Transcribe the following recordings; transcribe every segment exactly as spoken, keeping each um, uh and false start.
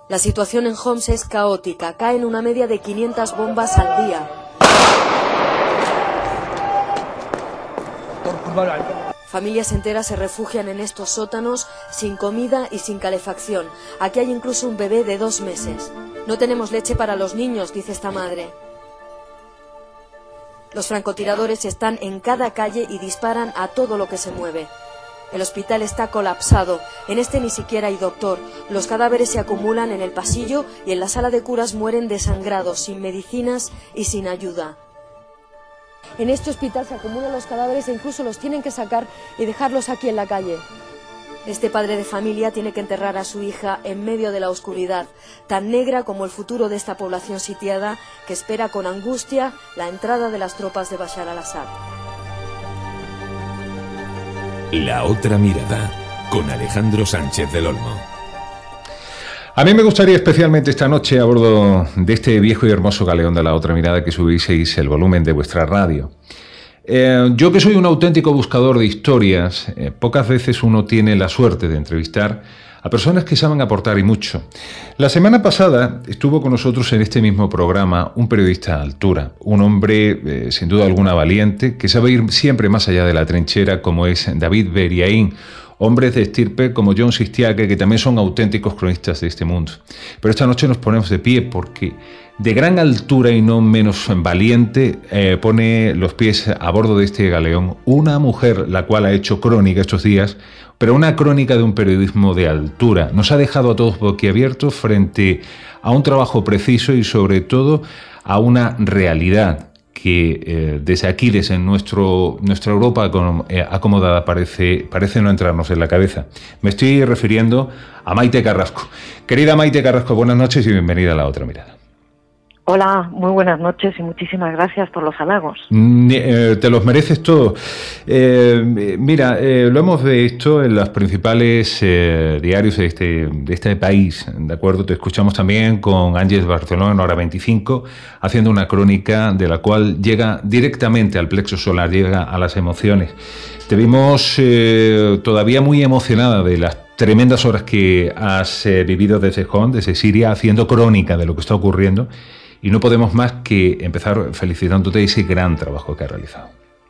La situación en Homs es caótica. Caen una media de quinientas bombas al día. Familias enteras se refugian en estos sótanos sin comida y sin calefacción. Aquí hay incluso un bebé de dos meses. No tenemos leche para los niños, dice esta madre. Los francotiradores están en cada calle y disparan a todo lo que se mueve. El hospital está colapsado. En este ni siquiera hay doctor. Los cadáveres se acumulan en el pasillo y en la sala de curas mueren desangrados, sin medicinas y sin ayuda. En este hospital se acumulan los cadáveres e incluso los tienen que sacar y dejarlos aquí en la calle. Este padre de familia tiene que enterrar a su hija en medio de la oscuridad, tan negra como el futuro de esta población sitiada que espera con angustia la entrada de las tropas de Bashar al-Assad. La otra mirada, con Alejandro Sánchez del Olmo. A mí me gustaría especialmente esta noche, a bordo de este viejo y hermoso galeón de La Otra Mirada, que subieseis el volumen de vuestra radio. Eh, yo que soy un auténtico buscador de historias, eh, pocas veces uno tiene la suerte de entrevistar a personas que saben aportar y mucho. La semana pasada estuvo con nosotros en este mismo programa un periodista a altura, un hombre eh, sin duda alguna valiente, que sabe ir siempre más allá de la trinchera, como es David Beriaín, hombres de estirpe como John Sistiaque, que también son auténticos cronistas de este mundo. Pero esta noche nos ponemos de pie porque de gran altura y no menos valiente eh, pone los pies a bordo de este galeón una mujer la cual ha hecho crónica estos días, pero una crónica de un periodismo de altura. Nos ha dejado a todos boquiabiertos frente a un trabajo preciso y sobre todo a una realidad que eh, desde aquí, desde nuestro, nuestra Europa eh, acomodada, parece, parece no entrarnos en la cabeza. Me estoy refiriendo a Maite Carrasco. Querida Maite Carrasco, buenas noches y bienvenida a La Otra Mirada. Hola, muy buenas noches y muchísimas gracias por los halagos. Mm, eh, te los mereces todo. Eh, mira, eh, lo hemos visto en los principales eh, diarios de este, de este país, ¿de acuerdo? Te escuchamos también con Ángeles Barceló en Hora veinticinco, haciendo una crónica de la cual llega directamente al plexo solar, llega a las emociones. Te vimos eh, todavía muy emocionada de las tremendas horas que has eh, vivido desde Homs, desde Siria, haciendo crónica de lo que está ocurriendo. Y no podemos más que empezar felicitándote ese gran trabajo que has realizado.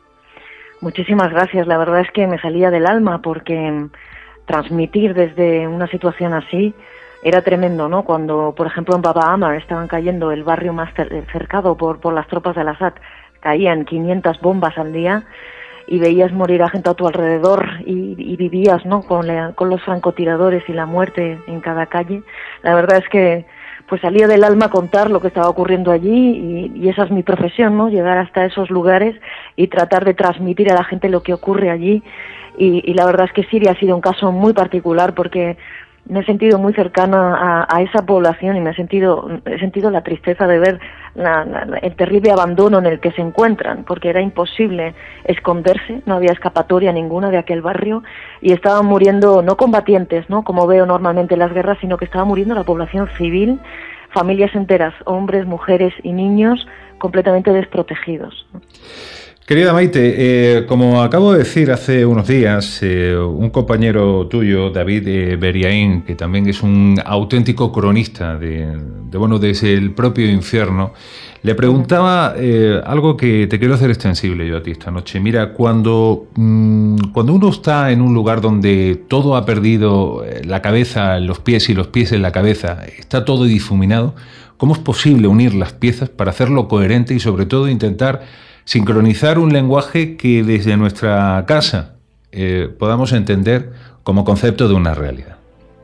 Muchísimas gracias. La verdad es que me salía del alma porque transmitir desde una situación así era tremendo, ¿no? Cuando, por ejemplo, en Bab al-Amar estaban cayendo el barrio más cercado por, por las tropas de al-Assad, caían quinientas bombas al día y veías morir a gente a tu alrededor y, y vivías, ¿no? Con, la, con los francotiradores y la muerte en cada calle. La verdad es que pues salía del alma contar lo que estaba ocurriendo allí y, y esa es mi profesión, ¿no? Llegar hasta esos lugares y tratar de transmitir a la gente lo que ocurre allí y, y la verdad es que Siria ha sido un caso muy particular porque me he sentido muy cercana a, a esa población y me he sentido he sentido la tristeza de ver la, la, el terrible abandono en el que se encuentran, porque era imposible esconderse, no había escapatoria ninguna de aquel barrio y estaban muriendo no combatientes, no como veo normalmente en las guerras, sino que estaba muriendo la población civil, familias enteras, hombres, mujeres y niños completamente desprotegidos. Querida Maite, eh, como acabo de decir hace unos días, eh, un compañero tuyo, David eh, Beriaín, que también es un auténtico cronista de, de bueno, desde el propio infierno, le preguntaba eh, algo que te quiero hacer extensible yo a ti esta noche. Mira, cuando, mmm, cuando uno está en un lugar donde todo ha perdido la cabeza en los pies y los pies en la cabeza, está todo difuminado, ¿cómo es posible unir las piezas para hacerlo coherente y sobre todo intentar sincronizar un lenguaje que desde nuestra casa eh, podamos entender como concepto de una realidad?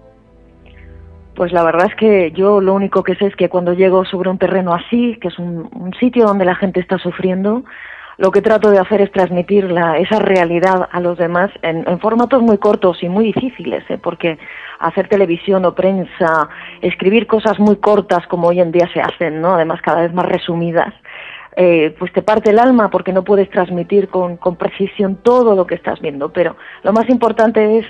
Pues la verdad es que yo lo único que sé es que cuando llego sobre un terreno así, que es un, un sitio donde la gente está sufriendo, lo que trato de hacer es transmitir la, esa realidad a los demás en, en formatos muy cortos y muy difíciles, ¿eh? Porque hacer televisión o prensa, escribir cosas muy cortas como hoy en día se hacen, ¿no? Además cada vez más resumidas, Eh, pues te parte el alma porque no puedes transmitir con, con precisión todo lo que estás viendo, pero lo más importante es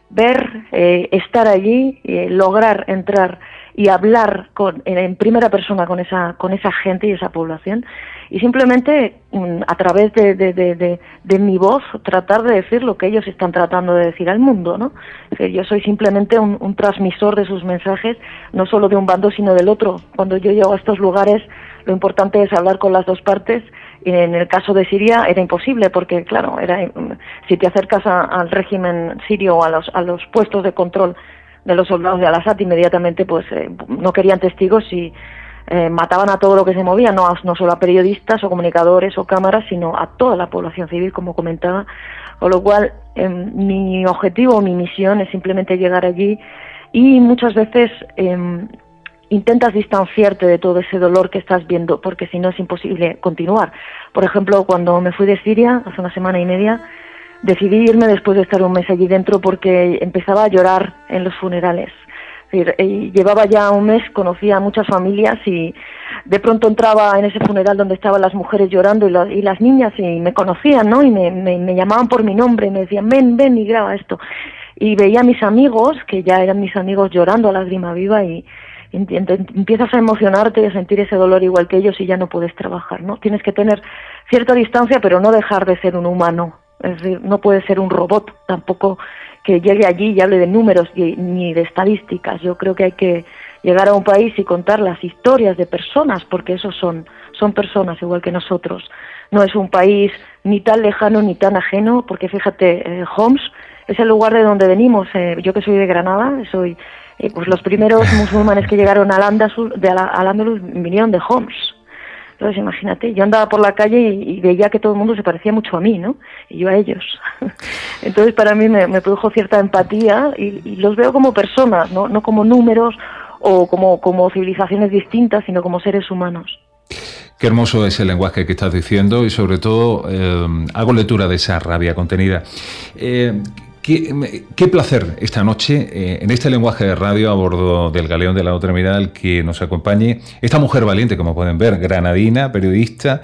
ver, eh, estar allí, eh, lograr entrar y hablar con, en, en primera persona con esa con esa gente y esa población, y simplemente a través de, de, de, de, de mi voz tratar de decir lo que ellos están tratando de decir al mundo, ¿no? Es decir, yo soy simplemente un, un transmisor de sus mensajes, no solo de un bando sino del otro. Cuando yo llego a estos lugares, lo importante es hablar con las dos partes, y en el caso de Siria era imposible porque, claro, era si te acercas a, al régimen sirio o a los, a los puestos de control de los soldados de Al-Assad, inmediatamente pues eh, no querían testigos y eh, mataban a todo lo que se movía, no, a, no solo a periodistas o comunicadores o cámaras, sino a toda la población civil, como comentaba. Con lo cual, eh, mi objetivo, mi misión es simplemente llegar allí, y muchas veces eh, intentas distanciarte de todo ese dolor que estás viendo, porque si no es imposible continuar. Por ejemplo, cuando me fui de Siria, hace una semana y media, decidí irme después de estar un mes allí dentro porque empezaba a llorar en los funerales. Es decir, llevaba ya un mes, conocía a muchas familias y de pronto entraba en ese funeral donde estaban las mujeres llorando y, la, y las niñas y me conocían, ¿no? Y me, me, me llamaban por mi nombre y me decían, ven, ven y graba esto. Y veía a mis amigos, que ya eran mis amigos, llorando a lágrima viva, y empiezas a emocionarte y a sentir ese dolor igual que ellos y ya no puedes trabajar, ¿no? Tienes que tener cierta distancia, pero no dejar de ser un humano. Es decir, no puede ser un robot tampoco que llegue allí y hable de números ni de estadísticas. Yo creo que hay que llegar a un país y contar las historias de personas, porque esos son, son personas igual que nosotros. No es un país ni tan lejano ni tan ajeno, porque fíjate, eh, Homs es el lugar de donde venimos. Eh, yo que soy de Granada, soy eh, pues los primeros musulmanes que llegaron al Andalus, de al Andalus vinieron de Homs. Entonces, imagínate, yo andaba por la calle y, y veía que todo el mundo se parecía mucho a mí, ¿no? Y yo a ellos. Entonces, para mí me, me produjo cierta empatía y, y los veo como personas, ¿no? No como números o como, como civilizaciones distintas, sino como seres humanos. Qué hermoso es el lenguaje que estás diciendo y, sobre todo, eh, hago lectura de esa rabia contenida. Eh, Qué, qué placer esta noche, eh, en este lenguaje de radio a bordo del galeón de la otra mirada, el que nos acompañe esta mujer valiente, como pueden ver, granadina, periodista,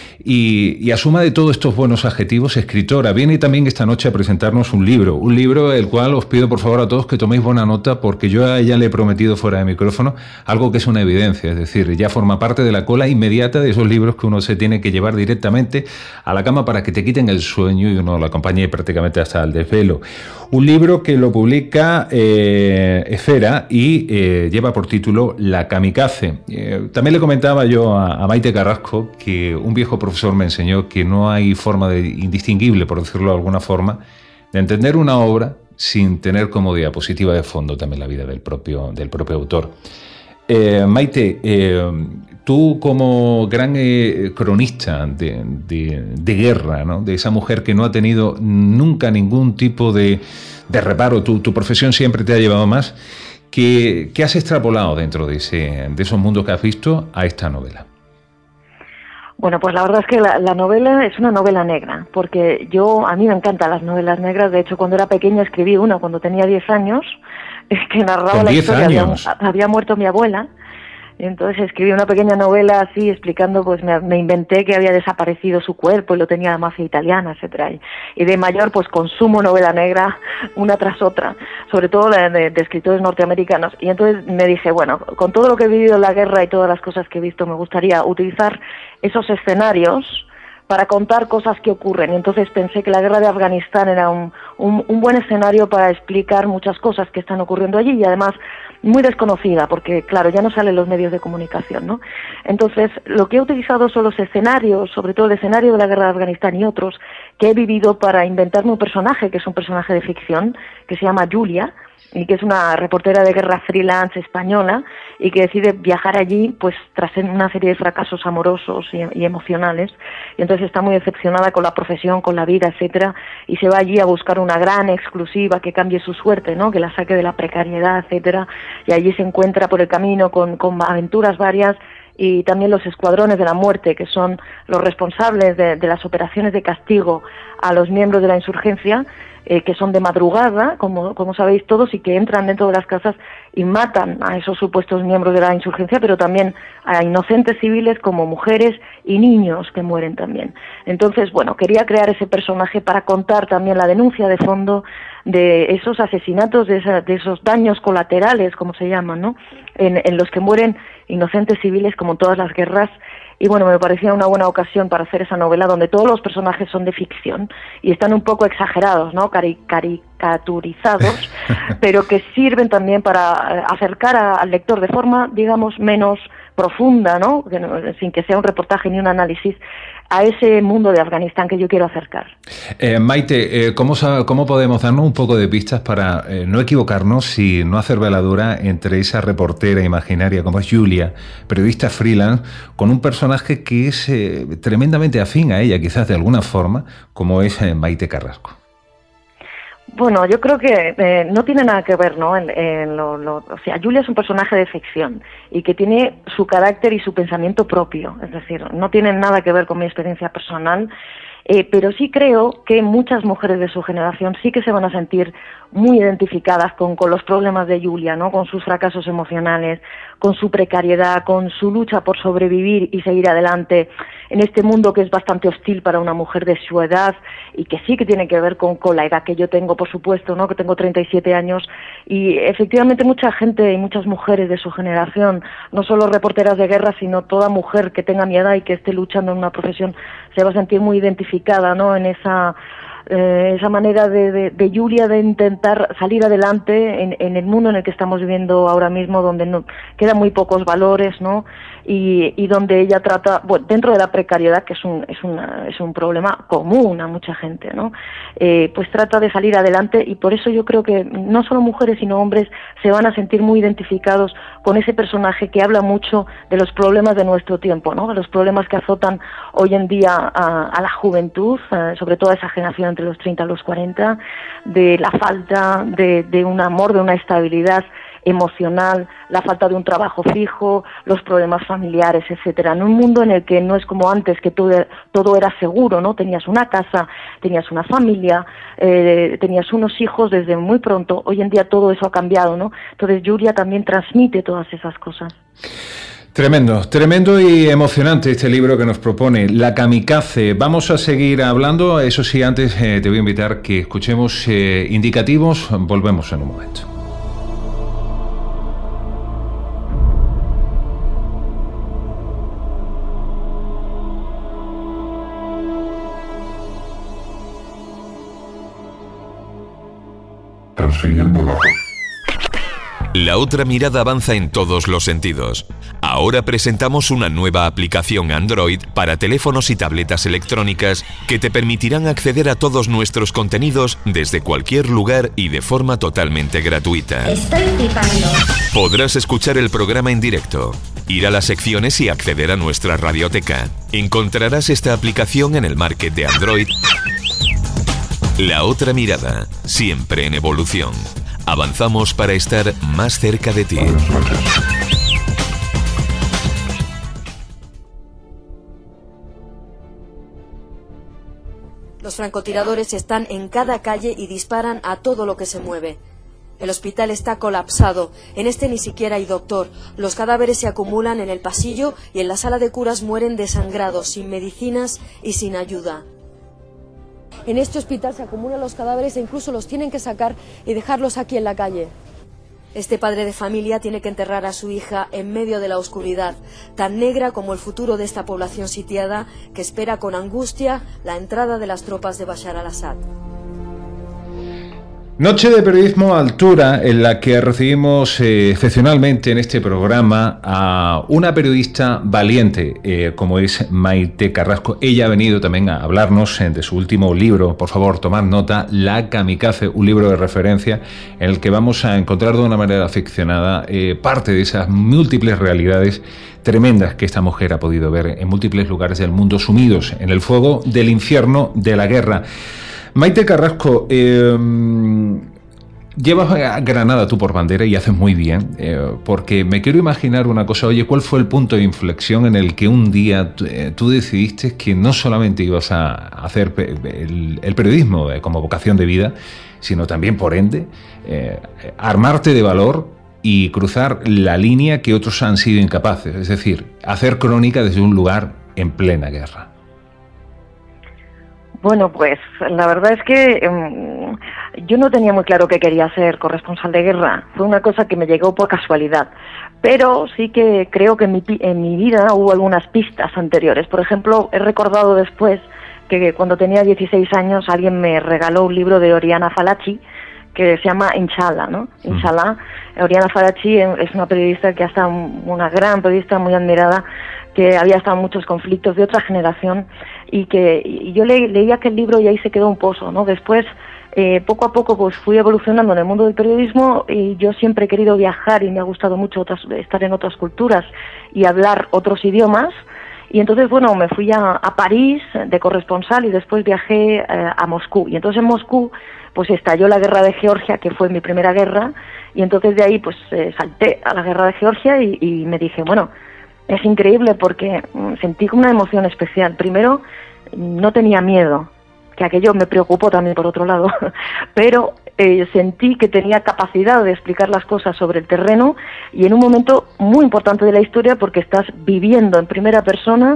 y, y a suma de todos estos buenos adjetivos, escritora. Viene también esta noche a presentarnos un libro, un libro el cual os pido por favor a todos que toméis buena nota, porque yo a ella le he prometido fuera de micrófono algo que es una evidencia, es decir, ya forma parte de la cola inmediata de esos libros que uno se tiene que llevar directamente a la cama para que te quiten el sueño y uno lo acompañe prácticamente hasta el desvelo. Un libro que lo publica eh, Esfera y eh, lleva por título La Kamikaze. Eh, también le comentaba yo a, a Maite Carrasco que un viejo profesor me enseñó que no hay forma de, indistinguible, por decirlo de alguna forma, de entender una obra sin tener como diapositiva de fondo también la vida del propio, del propio autor. Eh, Maite, eh, tú como gran eh, cronista de, de, de guerra, ¿no? De esa mujer que no ha tenido nunca ningún tipo de, de reparo, tu, tu profesión siempre te ha llevado más, ¿qué, qué has extrapolado dentro de, ese, de esos mundos que has visto a esta novela? Bueno, pues la verdad es que la, la novela es una novela negra, porque yo, a mí me encantan las novelas negras. De hecho, cuando era pequeña escribí una, cuando tenía diez años, que narraba la historia. Había, había muerto mi abuela, entonces escribí una pequeña novela así, explicando, pues me, me inventé que había desaparecido su cuerpo y lo tenía la mafia italiana, etcétera. Y, y de mayor, pues consumo novela negra una tras otra, sobre todo de, de, de escritores norteamericanos. Y entonces me dije, bueno, con todo lo que he vivido en la guerra y todas las cosas que he visto, me gustaría utilizar esos escenarios para contar cosas que ocurren. Y entonces pensé que la guerra de Afganistán era un, un, un buen escenario para explicar muchas cosas que están ocurriendo allí, y además muy desconocida, porque claro, ya no salen los medios de comunicación, ¿no? Entonces, lo que he utilizado son los escenarios, sobre todo el escenario de la guerra de Afganistán y otros, que he vivido para inventarme un personaje, que es un personaje de ficción, que se llama Julia, y que es una reportera de guerra freelance española y que decide viajar allí pues tras una serie de fracasos amorosos y, y emocionales, y entonces está muy decepcionada con la profesión, con la vida, etcétera, y se va allí a buscar una gran exclusiva que cambie su suerte, ¿no? Que la saque de la precariedad, etcétera, y allí se encuentra por el camino con, con aventuras varias, y también los escuadrones de la muerte, que son los responsables de, de las operaciones de castigo a los miembros de la insurgencia, eh, que son de madrugada, como, como sabéis todos, y que entran dentro de las casas y matan a esos supuestos miembros de la insurgencia, pero también a inocentes civiles como mujeres y niños que mueren también. Entonces, bueno, quería crear ese personaje para contar también la denuncia de fondo de esos asesinatos, de, esa, de esos daños colaterales, como se llaman, ¿no? En, en los que mueren inocentes civiles como en todas las guerras. Y bueno, me parecía una buena ocasión para hacer esa novela donde todos los personajes son de ficción y están un poco exagerados, ¿no? Cari caricaturizados, pero que sirven también para acercar a, al lector de forma, digamos, menos profunda, ¿no? Que no, sin que sea un reportaje ni un análisis, a ese mundo de Afganistán que yo quiero acercar. Eh, Maite, eh, ¿cómo, ¿cómo podemos darnos un poco de pistas para eh, no equivocarnos y no hacer veladura entre esa reportera imaginaria como es Julia, periodista freelance, con un personaje que es eh, tremendamente afín a ella, quizás de alguna forma, como es eh, Maite Carrasco? Bueno, yo creo que eh, no tiene nada que ver, ¿no? En, en lo, lo, o sea, Julia es un personaje de ficción y que tiene su carácter y su pensamiento propio, es decir, no tiene nada que ver con mi experiencia personal, eh, pero sí creo que muchas mujeres de su generación sí que se van a sentir muy identificadas con, con los problemas de Julia, ¿no? Con sus fracasos emocionales, con su precariedad, con su lucha por sobrevivir y seguir adelante en este mundo que es bastante hostil para una mujer de su edad y que sí que tiene que ver con, con la edad que yo tengo, por supuesto, ¿no? Que tengo treinta y siete años y efectivamente mucha gente y muchas mujeres de su generación, no solo reporteras de guerra, sino toda mujer que tenga mi edad y que esté luchando en una profesión se va a sentir muy identificada, ¿no? En esa Eh, esa manera de, de, de Julia de intentar salir adelante en, en el mundo en el que estamos viviendo ahora mismo, donde no, quedan muy pocos valores, ¿no? Y, y donde ella trata, bueno, dentro de la precariedad, que es un, es una, es un problema común a mucha gente, ¿no? Eh, pues trata de salir adelante y por eso yo creo que no solo mujeres sino hombres se van a sentir muy identificados con ese personaje que habla mucho de los problemas de nuestro tiempo, ¿no? De los problemas que azotan hoy en día a, a la juventud, eh, sobre todo a esa generación entre los treinta y los cuarenta, de la falta de, de un amor, de una estabilidad emocional, la falta de un trabajo fijo, los problemas familiares, etcétera. En un mundo en el que no es como antes, que todo, todo era seguro, ¿no? Tenías una casa, tenías una familia, eh, tenías unos hijos desde muy pronto. Hoy en día todo eso ha cambiado, ¿no? Entonces Julia también transmite todas esas cosas. Tremendo, tremendo y emocionante este libro que nos propone La Kamikaze. Vamos a seguir hablando, eso sí, antes eh, te voy a invitar que escuchemos eh, indicativos, volvemos en un momento. Transfiriendo datos. La otra mirada avanza en todos los sentidos. Ahora presentamos una nueva aplicación Android para teléfonos y tabletas electrónicas que te permitirán acceder a todos nuestros contenidos desde cualquier lugar y de forma totalmente gratuita. Estoy flipando. Podrás escuchar el programa en directo, ir a las secciones y acceder a nuestra radioteca. Encontrarás esta aplicación en el market de Android. La otra mirada, siempre en evolución. Avanzamos para estar más cerca de ti. Los francotiradores están en cada calle y disparan a todo lo que se mueve. El hospital está colapsado. En este ni siquiera hay doctor. Los cadáveres se acumulan en el pasillo y en la sala de curas mueren desangrados, sin medicinas y sin ayuda. En este hospital se acumulan los cadáveres e incluso los tienen que sacar y dejarlos aquí en la calle. Este padre de familia tiene que enterrar a su hija en medio de la oscuridad, tan negra como el futuro de esta población sitiada que espera con angustia la entrada de las tropas de Bashar al-Assad. Noche de periodismo a altura en la que recibimos eh, excepcionalmente en este programa a una periodista valiente eh, como es Maite Carrasco. Ella ha venido también a hablarnos eh, de su último libro, por favor, tomad nota, La Kamikaze, un libro de referencia en el que vamos a encontrar de una manera ficcionada eh, parte de esas múltiples realidades tremendas que esta mujer ha podido ver en múltiples lugares del mundo, sumidos en el fuego del infierno de la guerra. Maite Carrasco, eh, llevas a Granada tú por bandera y haces muy bien, eh, porque me quiero imaginar una cosa. Oye, ¿cuál fue el punto de inflexión en el que un día eh, tú decidiste que no solamente ibas a hacer el, el periodismo eh, como vocación de vida, sino también, por ende, eh, armarte de valor y cruzar la línea que otros han sido incapaces, es decir, hacer crónica desde un lugar en plena guerra? Bueno, pues la verdad es que um, Yo no tenía muy claro que quería ser corresponsal de guerra, fue una cosa que me llegó por casualidad, pero sí que creo que en mi, en mi vida hubo algunas pistas anteriores. Por ejemplo, he recordado después que cuando tenía dieciséis años alguien me regaló un libro de Oriana Fallaci que se llama Inshallah, ¿no? Inshallah. Oriana Fallaci es una periodista que ha estado, una gran periodista muy admirada, que había estado en muchos conflictos de otra generación, y que y yo le, leí aquel libro y ahí se quedó un pozo, ¿no? Después, eh, poco a poco, pues fui evolucionando en el mundo del periodismo, y yo siempre he querido viajar y me ha gustado mucho otras, estar en otras culturas y hablar otros idiomas. Y entonces, bueno, me fui a, a París de corresponsal y después viajé eh, a Moscú. Y entonces en Moscú, pues estalló la guerra de Georgia, que fue mi primera guerra, y entonces de ahí, pues eh, salté a la guerra de Georgia y, y me dije, bueno, es increíble porque sentí una emoción especial. Primero, no tenía miedo, que aquello me preocupó también por otro lado, pero eh, sentí que tenía capacidad de explicar las cosas sobre el terreno, y en un momento muy importante de la historia, porque estás viviendo en primera persona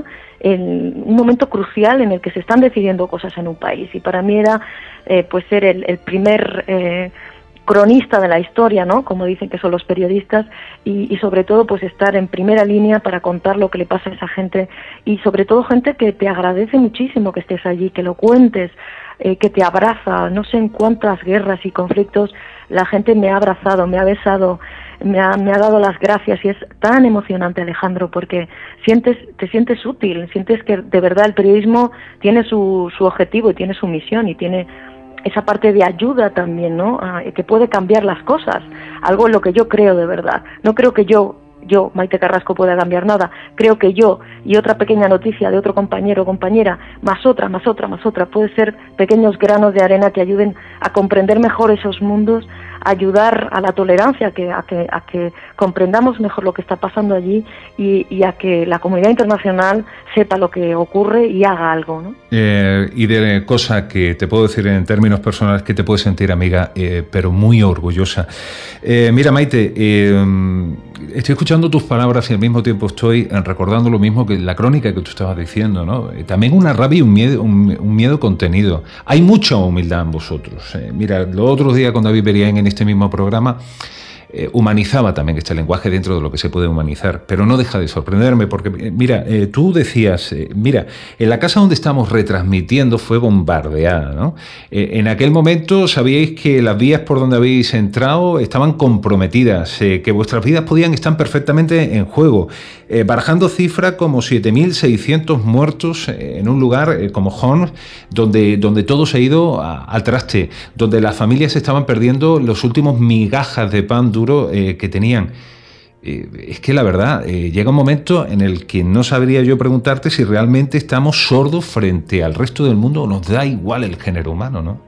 en un momento crucial en el que se están decidiendo cosas en un país, y para mí era eh, pues ser el, el primer eh, cronista de la historia, ¿no? Como dicen que son los periodistas, y, y sobre todo pues estar en primera línea para contar lo que le pasa a esa gente, y sobre todo gente que te agradece muchísimo que estés allí, que lo cuentes, eh, que te abraza. No sé en cuántas guerras y conflictos la gente me ha abrazado, me ha besado, me ha, me ha dado las gracias, y es tan emocionante, Alejandro, porque sientes, te sientes útil, sientes que de verdad el periodismo tiene su, su objetivo y tiene su misión y tiene esa parte de ayuda también, ¿no? Ah, que puede cambiar las cosas, algo en lo que yo creo de verdad. No creo que yo, yo, Maite Carrasco, pueda cambiar nada. Creo que yo y otra pequeña noticia de otro compañero o compañera, más otra, más otra, más otra, puede ser pequeños granos de arena que ayuden a comprender mejor esos mundos, a ayudar a la tolerancia, que, a, que, a que comprendamos mejor lo que está pasando allí, y, y a que la comunidad internacional sepa lo que ocurre y haga algo, ¿no? Eh, y de cosa que te puedo decir en términos personales, que te puedes sentir, amiga, eh, pero muy orgullosa. Eh, mira, Maite, eh, estoy escuchando tus palabras y al mismo tiempo estoy recordando lo mismo que la crónica que tú estabas diciendo, ¿no? Eh, también una rabia y un miedo, un, un miedo contenido. Hay mucha humildad en vosotros. Eh, mira, los otros días con David Beriain en este mismo programa, Eh, humanizaba también este lenguaje dentro de lo que se puede humanizar, pero no deja de sorprenderme porque, eh, mira, eh, tú decías, eh, mira, en la casa donde estamos retransmitiendo fue bombardeada, ¿no? Eh, en aquel momento sabíais que las vías por donde habéis entrado estaban comprometidas, eh, que vuestras vidas podían estar perfectamente en juego, eh, barajando cifras como siete mil seiscientos muertos eh, en un lugar eh, como Homs, donde, donde todo se ha ido a, al traste, donde las familias estaban perdiendo los últimos migajas de pan duro eh, que tenían. Eh, es que la verdad, eh, llega un momento en el que no sabría yo preguntarte si realmente estamos sordos frente al resto del mundo o nos da igual el género humano, ¿no?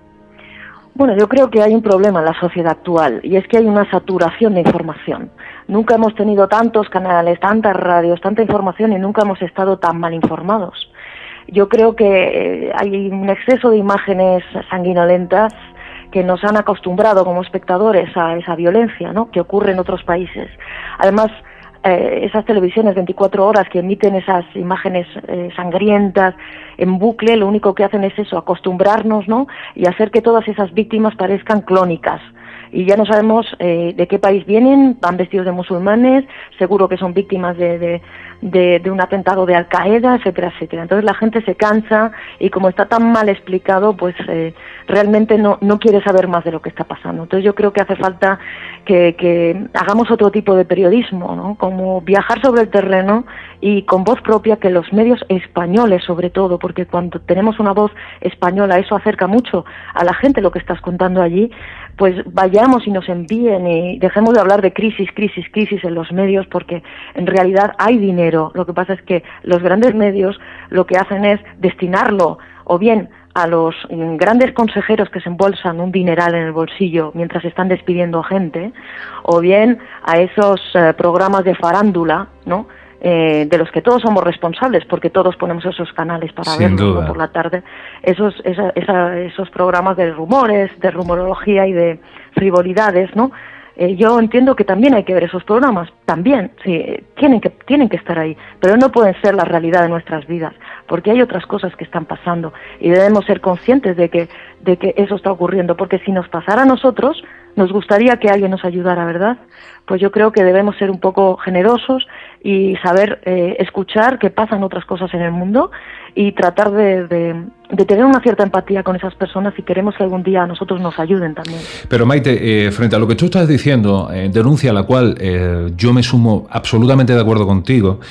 Bueno, yo creo que hay un problema en la sociedad actual, y es que hay una saturación de información. Nunca hemos tenido tantos canales, tantas radios, tanta información, y nunca hemos estado tan mal informados. Yo creo que eh, hay un exceso de imágenes sanguinolentas que nos han acostumbrado como espectadores a esa violencia, ¿no?, que ocurre en otros países. Además, eh, esas televisiones veinticuatro horas que emiten esas imágenes eh, sangrientas en bucle, lo único que hacen es eso, acostumbrarnos, ¿no?, y hacer que todas esas víctimas parezcan clónicas. Y ya no sabemos eh, de qué país vienen, van vestidos de musulmanes, seguro que son víctimas de, de, de, de un atentado de Al-Qaeda, etcétera, etcétera. Entonces la gente se cansa, y como está tan mal explicado, pues eh, realmente no, no quiere saber más de lo que está pasando. Entonces yo creo que hace falta que, que hagamos otro tipo de periodismo, ¿no?, como viajar sobre el terreno y con voz propia, que los medios españoles sobre todo, porque cuando tenemos una voz española eso acerca mucho a la gente lo que estás contando allí, pues vayamos y nos envíen, y dejemos de hablar de crisis, crisis, crisis en los medios, porque en realidad hay dinero. Lo que pasa es que los grandes medios lo que hacen es destinarlo o bien a los grandes consejeros que se embolsan un dineral en el bolsillo mientras están despidiendo gente, o bien a esos eh, programas de farándula, ¿no?, Eh, de los que todos somos responsables, porque todos ponemos esos canales para verlos, ¿no?, por la tarde, esos esa, esa, esos programas de rumores, de rumorología y de frivolidades, ¿no?, Eh, yo entiendo que también hay que ver esos programas, también, sí, tienen que, tienen que estar ahí, pero no pueden ser la realidad de nuestras vidas, porque hay otras cosas que están pasando y debemos ser conscientes de que, de que eso está ocurriendo, porque si nos pasara a nosotros, nos gustaría que alguien nos ayudara, ¿verdad? Pues yo creo que debemos ser un poco generosos y saber eh, escuchar que pasan otras cosas en el mundo y tratar de, de, de tener una cierta empatía con esas personas si queremos que algún día a nosotros nos ayuden también. Pero Maite, eh, frente a lo que tú estás diciendo, eh, denuncia a la cual eh, yo me sumo absolutamente de acuerdo contigo,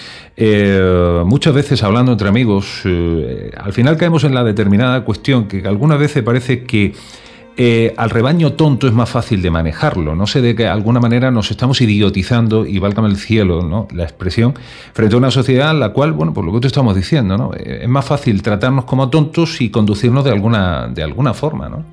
eh, muchas veces hablando entre amigos, eh, al final caemos en la determinada cuestión que algunas veces parece que Eh, al rebaño tonto es más fácil de manejarlo. No sé, de que de alguna manera nos estamos idiotizando, y válgame el cielo, ¿no?, la expresión, frente a una sociedad en la cual, bueno, por lo que te estamos diciendo, ¿no?, eh, es más fácil tratarnos como tontos y conducirnos de alguna, de alguna forma, ¿no?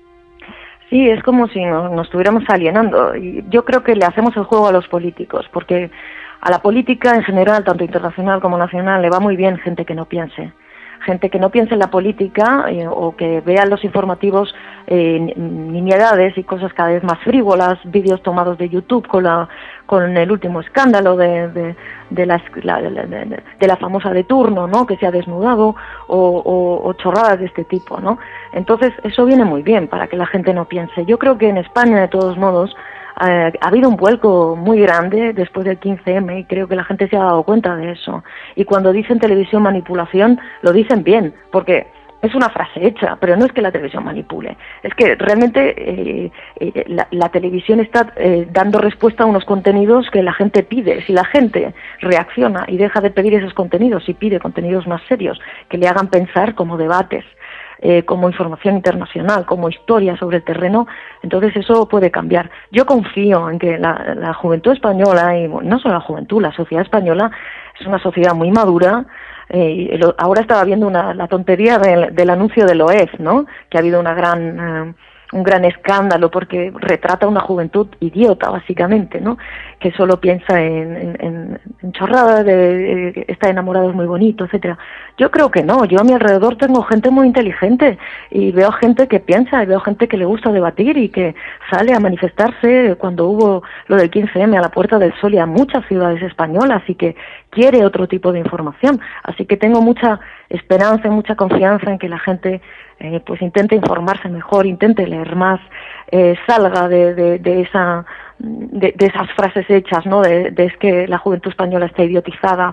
Sí, es como si nos, nos estuviéramos alienando. Y yo creo que le hacemos el juego a los políticos, porque a la política en general, tanto internacional como nacional, le va muy bien gente que no piense. Gente que no piense en la política eh, o que vea los informativos eh, nimiedades y cosas cada vez más frívolas, vídeos tomados de YouTube con la con el último escándalo de, de, de, la, la, de, la, de la famosa de turno, ¿no?, que se ha desnudado, o, o, o chorradas de este tipo, ¿no? Entonces eso viene muy bien para que la gente no piense. Yo creo que en España, de todos modos, Eh, ha habido un vuelco muy grande después del quince eme y creo que la gente se ha dado cuenta de eso. Y cuando dicen televisión manipulación, lo dicen bien, porque es una frase hecha, pero no es que la televisión manipule. Es que realmente eh, eh, la, la televisión está eh, dando respuesta a unos contenidos que la gente pide. Si la gente reacciona y deja de pedir esos contenidos y pide contenidos más serios, que le hagan pensar, como debates, Eh, como información internacional, como historia sobre el terreno, entonces eso puede cambiar. Yo confío en que la, la juventud española, y no solo la juventud, la sociedad española es una sociedad muy madura. Eh, lo, ahora estaba viendo una, la tontería del, del anuncio del O E F, ¿no?, que ha habido una gran... Eh, un gran escándalo porque retrata una juventud idiota, básicamente, ¿no?, que solo piensa en, en, en chorradas, de, de estar enamorado es muy bonito, etcétera. Yo creo que no. Yo a mi alrededor tengo gente muy inteligente y veo gente que piensa y veo gente que le gusta debatir y que sale a manifestarse cuando hubo lo del quince eme a la Puerta del Sol y a muchas ciudades españolas, y que quiere otro tipo de información. Así que tengo mucha esperanza y mucha confianza en que la gente eh, pues intente informarse mejor, intente leer más, eh, salga de, de, de esa de, de esas frases hechas, ¿no?, de, de es que la juventud española está idiotizada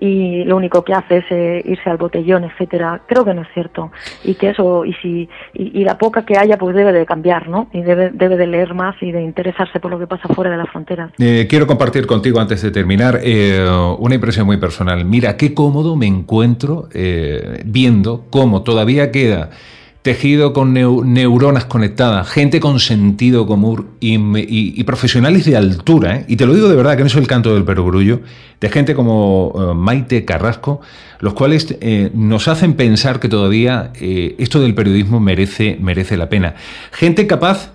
y lo único que hace es eh, irse al botellón, etcétera. Creo que no es cierto, y que eso y si y, y la poca que haya pues debe de cambiar, ¿no?, y debe debe de leer más y de interesarse por lo que pasa fuera de las fronteras. Eh, quiero compartir contigo, antes de terminar, eh, una impresión muy personal. Mira qué cómodo me encuentro eh, viendo cómo todavía queda tejido con neu- neuronas conectadas, gente con sentido común y, y, y profesionales de altura, ¿eh? Y te lo digo de verdad, que no es el canto del perogrullo, de gente como uh, Maite Carrasco, los cuales eh, nos hacen pensar que todavía eh, esto del periodismo merece, merece la pena. Gente capaz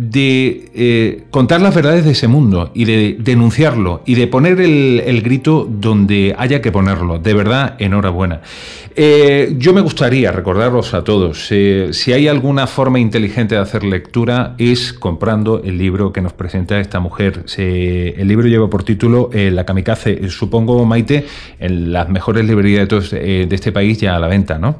de eh, contar las verdades de ese mundo y de denunciarlo y de poner el, el grito donde haya que ponerlo. De verdad, enhorabuena. Eh, yo me gustaría recordaros a todos, eh, si hay alguna forma inteligente de hacer lectura, es comprando el libro que nos presenta esta mujer. Se, el libro lleva por título eh, La Kamikaze. Supongo, Maite, en las mejores librerías de, todos, eh, de este país ya a la venta, ¿no?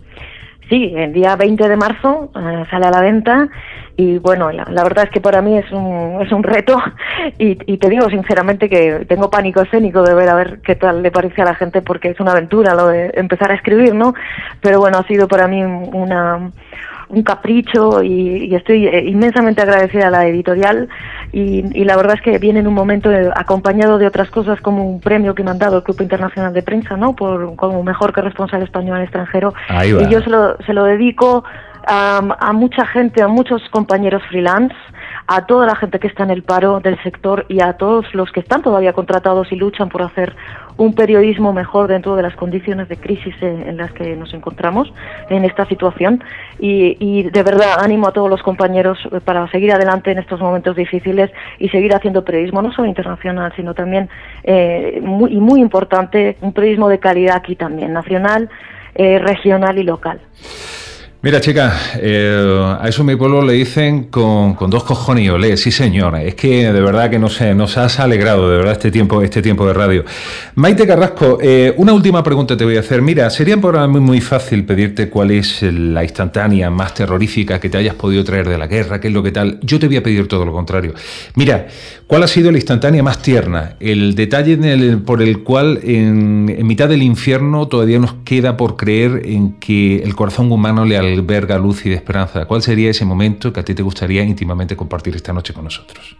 Sí, el día veinte de marzo eh, sale a la venta y bueno, la, la verdad es que para mí es un es un reto y, y te digo sinceramente que tengo pánico escénico de ver a ver qué tal le parece a la gente, porque es una aventura lo de empezar a escribir, ¿no? Pero bueno, ha sido para mí una un capricho y, y estoy inmensamente agradecida a la editorial y, y la verdad es que viene en un momento acompañado de otras cosas, como un premio que me han dado el Club Internacional de Prensa, ¿no?, por como mejor corresponsal español al extranjero. Ahí va. Y yo se lo, se lo dedico a, a mucha gente, a muchos compañeros freelance, a toda la gente que está en el paro del sector y a todos los que están todavía contratados y luchan por hacer un periodismo mejor dentro de las condiciones de crisis en las que nos encontramos en esta situación. Y, y de verdad ánimo a todos los compañeros para seguir adelante en estos momentos difíciles y seguir haciendo periodismo no solo internacional, sino también eh, muy, y muy importante, un periodismo de calidad aquí también, nacional, eh, regional y local. Mira, chica, eh, a eso en mi pueblo le dicen con, con dos cojones y olé, sí señora. Es que de verdad que no sé, nos has alegrado de verdad este tiempo, este tiempo de radio. Maite Carrasco, eh, una última pregunta te voy a hacer. Mira, sería para mí muy fácil pedirte cuál es la instantánea más terrorífica que te hayas podido traer de la guerra, qué es lo que tal. Yo te voy a pedir todo lo contrario. Mira, ¿cuál ha sido la instantánea más tierna? El detalle en el, por el cual en, en mitad del infierno todavía nos queda por creer en que el corazón humano le alberga luz y de esperanza. ¿Cuál sería ese momento que a ti te gustaría íntimamente compartir esta noche con nosotros?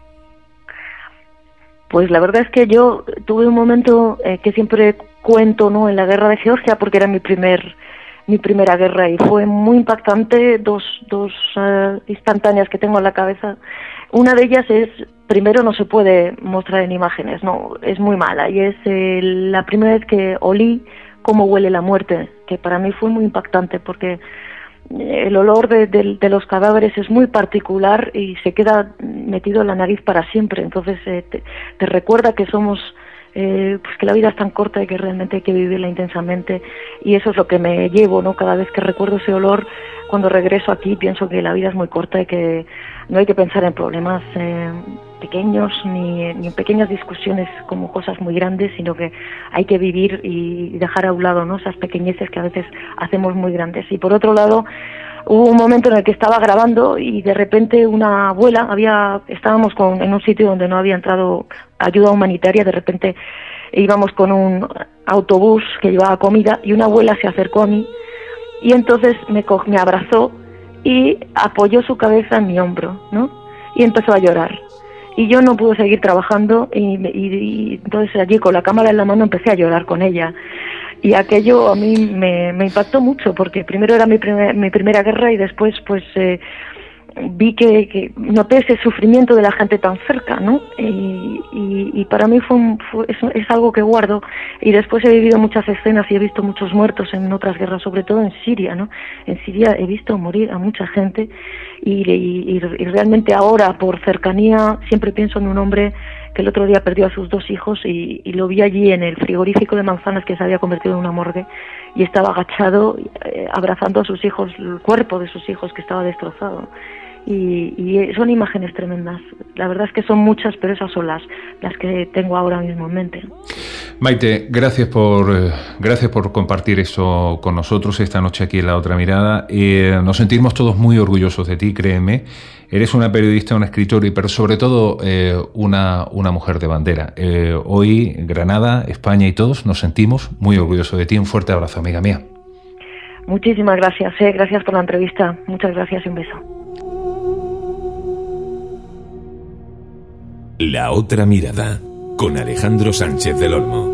Pues la verdad es que yo tuve un momento eh, que siempre cuento, ¿no?, en la guerra de Georgia, porque era mi primer mi primera guerra y fue muy impactante. Dos, dos uh, instantáneas que tengo en la cabeza. Una de ellas es, primero no se puede mostrar en imágenes, no, es muy mala, y es eh, la primera vez que olí cómo huele la muerte, que para mí fue muy impactante porque el olor de, de, de los cadáveres es muy particular y se queda metido en la nariz para siempre. Entonces eh, te, te recuerda que somos, eh, pues que la vida es tan corta y que realmente hay que vivirla intensamente, y eso es lo que me llevo, ¿no? Cada vez que recuerdo ese olor, cuando regreso aquí pienso que la vida es muy corta y que no hay que pensar en problemas eh, pequeños ni, ni en pequeñas discusiones como cosas muy grandes, sino que hay que vivir y dejar a un lado, ¿no?, esas pequeñeces que a veces hacemos muy grandes. Y por otro lado, hubo un momento en el que estaba grabando y de repente una abuela, había estábamos con, en un sitio donde no había entrado ayuda humanitaria, de repente íbamos con un autobús que llevaba comida y una abuela se acercó a mí y entonces me, co- me abrazó y apoyó su cabeza en mi hombro, ¿no?, y empezó a llorar. Y yo no pude seguir trabajando y, y, y entonces allí con la cámara en la mano empecé a llorar con ella. Y aquello a mí me, me impactó mucho porque primero era mi, primer, mi primera guerra y después pues eh, vi que, que noté ese sufrimiento de la gente tan cerca, ¿no? Y, y, y para mí fue, un, fue es, es algo que guardo. Y después he vivido muchas escenas y he visto muchos muertos en otras guerras, sobre todo en Siria, ¿no? En Siria he visto morir a mucha gente y, y, y realmente ahora, por cercanía, siempre pienso en un hombre que el otro día perdió a sus dos hijos y, y lo vi allí en el frigorífico de manzanas que se había convertido en una morgue y estaba agachado eh, abrazando a sus hijos, el cuerpo de sus hijos que estaba destrozado. Y, y son imágenes tremendas. La verdad es que son muchas, pero esas son las, las que tengo ahora mismo en mente. Maite, gracias por eh, gracias por compartir eso con nosotros esta noche aquí en La Otra Mirada. Eh, nos sentimos todos muy orgullosos de ti, créeme. Eres una periodista, una escritora, pero sobre todo eh, una, una mujer de bandera. Eh, hoy, Granada, España y todos nos sentimos muy orgullosos de ti. Un fuerte abrazo, amiga mía. Muchísimas gracias, eh, gracias por la entrevista. Muchas gracias y un beso. La Otra Mirada, con Alejandro Sánchez del Olmo.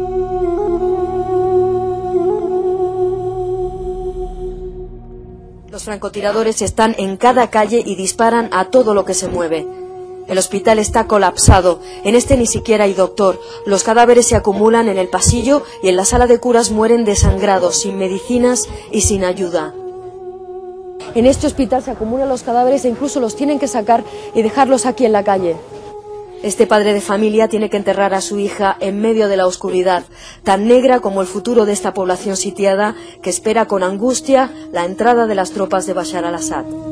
Los francotiradores están en cada calle y disparan a todo lo que se mueve. El hospital está colapsado. En este ni siquiera hay doctor. Los cadáveres se acumulan en el pasillo y en la sala de curas mueren desangrados, sin medicinas y sin ayuda. En este hospital se acumulan los cadáveres e incluso los tienen que sacar y dejarlos aquí en la calle. Este padre de familia tiene que enterrar a su hija en medio de la oscuridad, tan negra como el futuro de esta población sitiada que espera con angustia la entrada de las tropas de Bashar al-Assad.